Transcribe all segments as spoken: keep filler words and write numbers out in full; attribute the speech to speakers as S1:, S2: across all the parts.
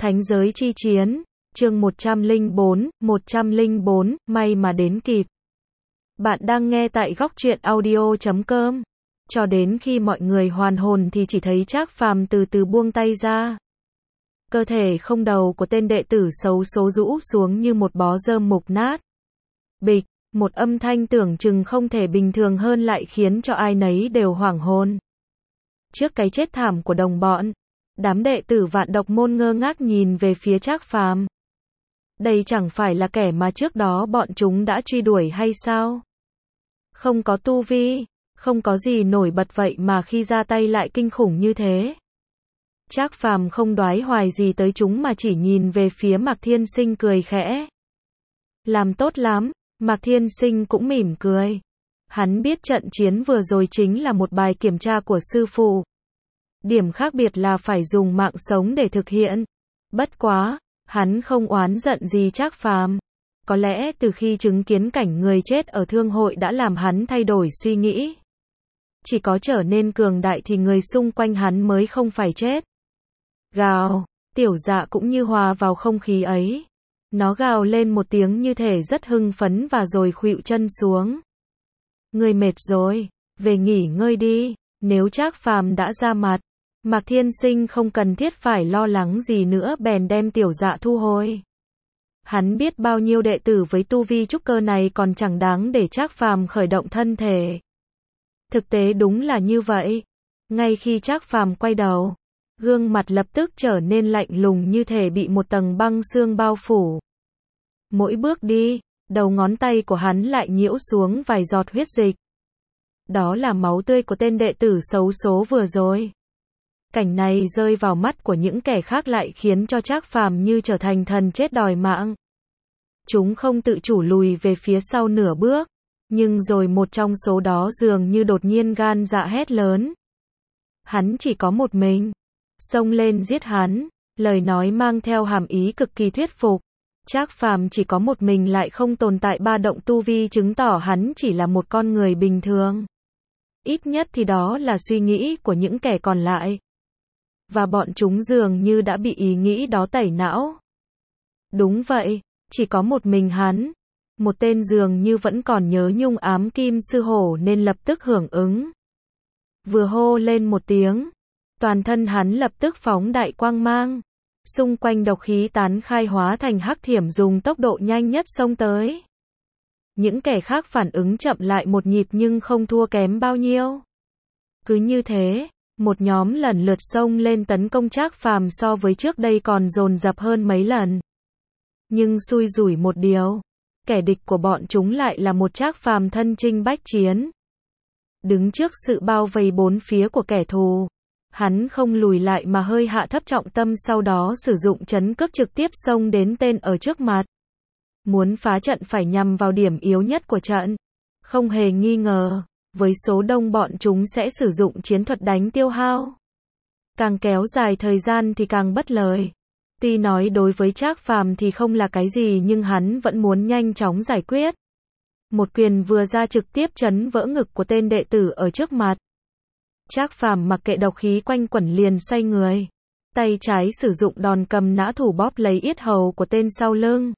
S1: Thánh giới chi chiến, chương một trăm lẻ bốn, một trăm lẻ bốn, may mà đến kịp. Bạn đang nghe tại góc truyện audio chấm com. Cho đến khi mọi người hoàn hồn thì chỉ thấy Trác Phàm từ từ buông tay ra. Cơ thể không đầu của tên đệ tử xấu số rũ xuống như một bó rơm mục nát. Bịch, một âm thanh tưởng chừng không thể bình thường hơn lại khiến cho ai nấy đều hoảng hồn. Trước cái chết thảm của đồng bọn, đám đệ tử Vạn Độc môn ngơ ngác nhìn về phía Trác Phàm. Đây chẳng phải là kẻ mà trước đó bọn chúng đã truy đuổi hay sao? Không có tu vi, không có gì nổi bật vậy mà khi ra tay lại kinh khủng như thế. Trác Phàm không đoái hoài gì tới chúng mà chỉ nhìn về phía Mạc Thiên Sinh cười khẽ. Làm tốt lắm, Mạc Thiên Sinh cũng mỉm cười. Hắn biết trận chiến vừa rồi chính là một bài kiểm tra của sư phụ. Điểm khác biệt là phải dùng mạng sống để thực hiện. Bất quá, hắn không oán giận gì Trác Phàm. Có lẽ từ khi chứng kiến cảnh người chết ở thương hội đã làm hắn thay đổi suy nghĩ. Chỉ có trở nên cường đại thì người xung quanh hắn mới không phải chết. Gào, Tiểu Dạ cũng như hòa vào không khí ấy. Nó gào lên một tiếng như thể rất hưng phấn và rồi khuỵu chân xuống. Ngươi mệt rồi, về nghỉ ngơi đi. Nếu Trác Phàm đã ra mặt, Mạc Thiên Sinh không cần thiết phải lo lắng gì nữa bèn đem Tiểu Dạ thu hồi. Hắn biết bao nhiêu đệ tử với tu vi trúc cơ này còn chẳng đáng để Trác Phàm khởi động thân thể. Thực tế đúng là như vậy. Ngay khi Trác Phàm quay đầu, gương mặt lập tức trở nên lạnh lùng như thể bị một tầng băng xương bao phủ. Mỗi bước đi, đầu ngón tay của hắn lại nhiễu xuống vài giọt huyết dịch. Đó là máu tươi của tên đệ tử xấu số vừa rồi. Cảnh này rơi vào mắt của những kẻ khác lại khiến cho Trác Phàm như trở thành thần chết đòi mạng. Chúng không tự chủ lùi về phía sau nửa bước, nhưng rồi một trong số đó dường như đột nhiên gan dạ hét lớn. Hắn chỉ có một mình, xông lên giết hắn, lời nói mang theo hàm ý cực kỳ thuyết phục. Trác Phàm chỉ có một mình lại không tồn tại ba động tu vi chứng tỏ hắn chỉ là một con người bình thường. Ít nhất thì đó là suy nghĩ của những kẻ còn lại. Và bọn chúng dường như đã bị ý nghĩ đó tẩy não. Đúng vậy, chỉ có một mình hắn. Một tên dường như vẫn còn nhớ nhung ám kim sư hổ nên lập tức hưởng ứng. Vừa hô lên một tiếng, toàn thân hắn lập tức phóng đại quang mang. Xung quanh độc khí tán khai hóa thành hắc thiểm dùng tốc độ nhanh nhất xông tới. Những kẻ khác phản ứng chậm lại một nhịp nhưng không thua kém bao nhiêu. Cứ như thế, một nhóm lần lượt xông lên tấn công Trác Phàm so với trước đây còn dồn dập hơn mấy lần. Nhưng xui rủi một điều, kẻ địch của bọn chúng lại là một Trác Phàm thân chinh bách chiến. Đứng trước sự bao vây bốn phía của kẻ thù, hắn không lùi lại mà hơi hạ thấp trọng tâm sau đó sử dụng trấn cước trực tiếp xông đến tên ở trước mặt. Muốn phá trận phải nhằm vào điểm yếu nhất của trận. Không hề nghi ngờ, với số đông bọn chúng sẽ sử dụng chiến thuật đánh tiêu hao. Càng kéo dài thời gian thì càng bất lợi. Tuy nói đối với Trác Phàm thì không là cái gì nhưng hắn vẫn muốn nhanh chóng giải quyết. Một quyền vừa ra trực tiếp chấn vỡ ngực của tên đệ tử ở trước mặt. Trác Phàm mặc kệ độc khí quanh quẩn liền xoay người. Tay trái sử dụng đòn cầm nã thủ bóp lấy yết hầu của tên sau lưng.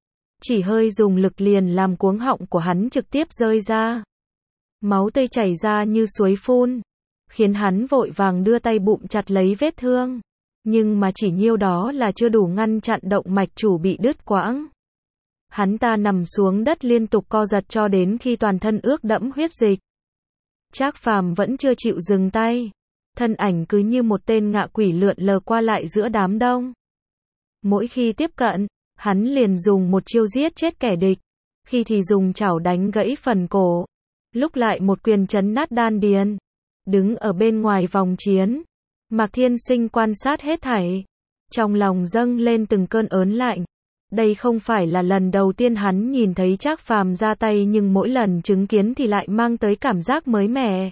S1: Chỉ hơi dùng lực liền làm cuống họng của hắn trực tiếp rơi ra. Máu tươi chảy ra như suối phun, khiến hắn vội vàng đưa tay bụm chặt lấy vết thương. Nhưng mà chỉ nhiêu đó là chưa đủ ngăn chặn động mạch chủ bị đứt quãng. Hắn ta nằm xuống đất liên tục co giật cho đến khi toàn thân ướt đẫm huyết dịch. Trác Phàm vẫn chưa chịu dừng tay. Thân ảnh cứ như một tên ngạ quỷ lượn lờ qua lại giữa đám đông. Mỗi khi tiếp cận, hắn liền dùng một chiêu giết chết kẻ địch. Khi thì dùng chảo đánh gãy phần cổ. Lúc lại một quyền chấn nát đan điền. Đứng ở bên ngoài vòng chiến, Mạc Thiên Sinh quan sát hết thảy. Trong lòng dâng lên từng cơn ớn lạnh. Đây không phải là lần đầu tiên hắn nhìn thấy Trác Phàm ra tay nhưng mỗi lần chứng kiến thì lại mang tới cảm giác mới mẻ.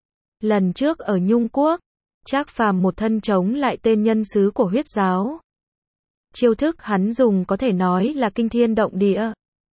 S1: Lần trước ở Nhung Quốc, Trác Phàm một thân chống lại tên nhân sứ của huyết giáo. Chiêu thức hắn dùng có thể nói là kinh thiên động địa.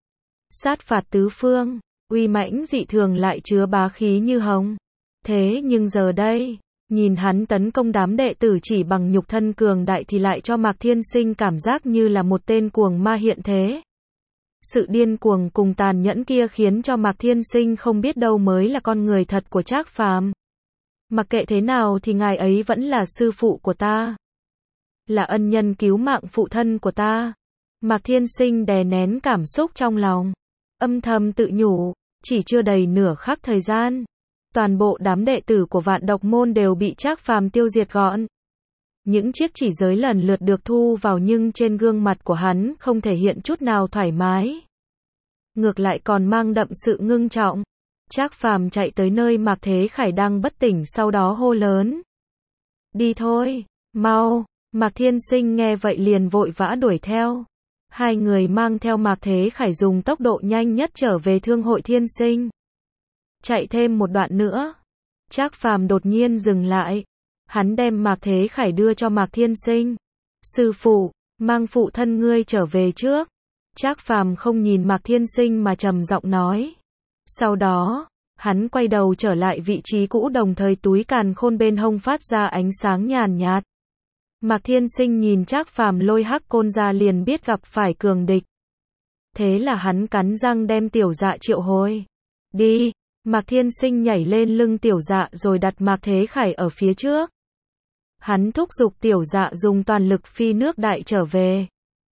S1: Sát phạt tứ phương, uy mãnh dị thường lại chứa bá khí như hồng. Thế nhưng giờ đây, Nhìn hắn tấn công đám đệ tử chỉ bằng nhục thân cường đại thì lại cho Mạc Thiên Sinh cảm giác như là một tên cuồng ma hiện thế. Sự điên cuồng cùng tàn nhẫn kia khiến cho Mạc Thiên Sinh không biết đâu mới là con người thật của Trác Phàm. Mặc kệ thế nào thì ngài ấy vẫn là sư phụ của ta, là ân nhân cứu mạng phụ thân của ta. Mạc Thiên Sinh đè nén cảm xúc trong lòng, âm thầm tự nhủ, chỉ chưa đầy nửa khắc thời gian, toàn bộ đám đệ tử của Vạn Độc Môn đều bị Trác Phàm tiêu diệt gọn. Những chiếc chỉ giới lần lượt được thu vào nhưng trên gương mặt của hắn không thể hiện chút nào thoải mái. Ngược lại còn mang đậm sự ngưng trọng. Trác Phàm chạy tới nơi Mạc Thế Khải đang bất tỉnh sau đó hô lớn. Đi thôi, mau. Mạc Thiên Sinh nghe vậy liền vội vã đuổi theo. Hai người mang theo Mạc Thế Khải dùng tốc độ nhanh nhất trở về Thương hội Thiên Sinh. Chạy thêm một đoạn nữa, Trác Phàm đột nhiên dừng lại. Hắn đem Mạc Thế Khải đưa cho Mạc Thiên Sinh. Sư phụ, mang phụ thân ngươi trở về trước. Trác Phàm không nhìn Mạc Thiên Sinh mà trầm giọng nói. Sau đó, hắn quay đầu trở lại vị trí cũ, đồng thời túi càn khôn bên hông phát ra ánh sáng nhàn nhạt. Mạc Thiên Sinh nhìn Trác Phàm lôi hắc côn ra liền biết gặp phải cường địch. Thế là hắn cắn răng đem Tiểu Dạ triệu hồi. Đi. Mạc Thiên Sinh nhảy lên lưng Tiểu Dạ rồi đặt Mạc Thế Khải ở phía trước. Hắn thúc giục Tiểu Dạ dùng toàn lực phi nước đại trở về.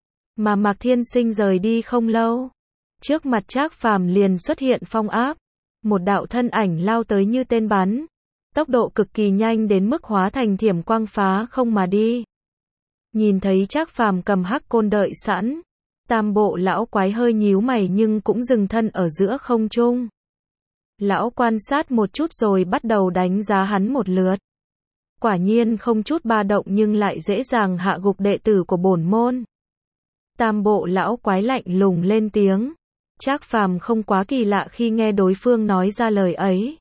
S1: Mà Mạc Thiên Sinh rời đi không lâu, trước mặt Trác Phàm liền xuất hiện phong áp. Một đạo thân ảnh lao tới như tên bắn, tốc độ cực kỳ nhanh đến mức hóa thành thiểm quang phá không mà đi. Nhìn thấy Trác Phàm cầm hắc côn đợi sẵn, Tam Bộ lão quái hơi nhíu mày nhưng cũng dừng thân ở giữa không trung. Lão quan sát một chút rồi bắt đầu đánh giá hắn một lượt. Quả nhiên không chút ba động nhưng lại dễ dàng hạ gục đệ tử của bổn môn. Tam Bộ lão quái lạnh lùng lên tiếng. Trác Phàm không quá kỳ lạ khi nghe đối phương nói ra lời ấy.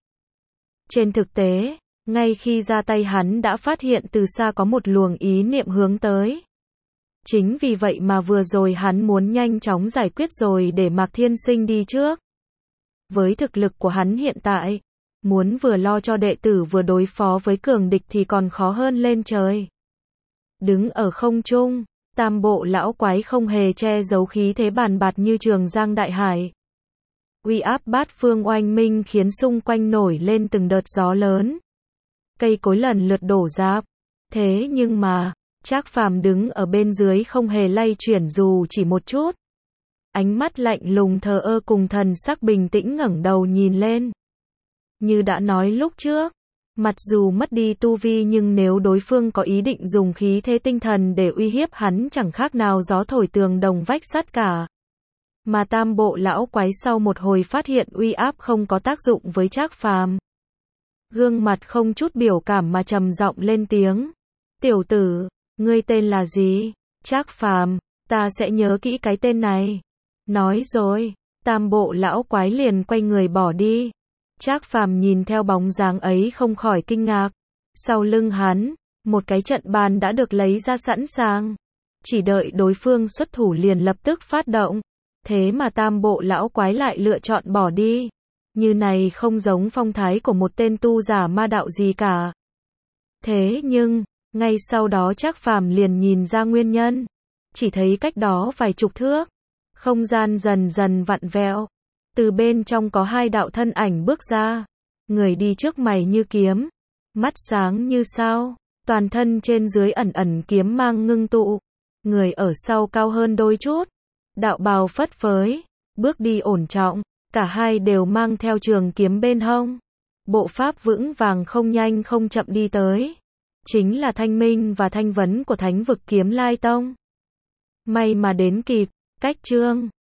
S1: Trên thực tế, ngay khi ra tay hắn đã phát hiện từ xa có một luồng ý niệm hướng tới. Chính vì vậy mà vừa rồi hắn muốn nhanh chóng giải quyết rồi để Mạc Thiên Sinh đi trước. Với thực lực của hắn hiện tại, muốn vừa lo cho đệ tử vừa đối phó với cường địch thì còn khó hơn lên trời. Đứng ở không trung, Tam Bộ lão quái không hề che giấu khí thế bàn bạt như Trường Giang đại hải. Uy áp bát phương oanh minh khiến xung quanh nổi lên từng đợt gió lớn. Cây cối lần lượt đổ rạp. Thế nhưng mà, Trác Phàm đứng ở bên dưới không hề lay chuyển dù chỉ một chút. Ánh mắt lạnh lùng thờ ơ cùng thần sắc bình tĩnh ngẩng đầu nhìn lên. Như đã nói lúc trước, mặc dù mất đi tu vi nhưng nếu đối phương có ý định dùng khí thế tinh thần để uy hiếp hắn chẳng khác nào gió thổi tường đồng vách sắt cả. Mà Tam Bộ lão quái sau một hồi phát hiện uy áp không có tác dụng với Trác Phàm. Gương mặt không chút biểu cảm mà trầm giọng lên tiếng. Tiểu tử, ngươi tên là gì? Trác Phàm, ta sẽ nhớ kỹ cái tên này. Nói rồi, Tam Bộ lão quái liền quay người bỏ đi. Trác Phàm nhìn theo bóng dáng ấy không khỏi kinh ngạc. Sau lưng hắn, một cái trận bàn đã được lấy ra sẵn sàng. Chỉ đợi đối phương xuất thủ liền lập tức phát động. Thế mà Tam Bộ lão quái lại lựa chọn bỏ đi. Như này không giống phong thái của một tên tu giả ma đạo gì cả. Thế nhưng, ngay sau đó Trác Phàm liền nhìn ra nguyên nhân. Chỉ thấy cách đó vài chục thước, không gian dần dần vặn vẹo. Từ bên trong có hai đạo thân ảnh bước ra. Người đi trước mày như kiếm, mắt sáng như sao, toàn thân trên dưới ẩn ẩn kiếm mang ngưng tụ. Người ở sau cao hơn đôi chút, đạo bào phất phới, bước đi ổn trọng, cả hai đều mang theo trường kiếm bên hông. Bộ pháp vững vàng không nhanh không chậm đi tới. Chính là Thanh Minh và Thanh Vấn của Thánh vực Kiếm Lai Tông. May mà đến kịp, cách chương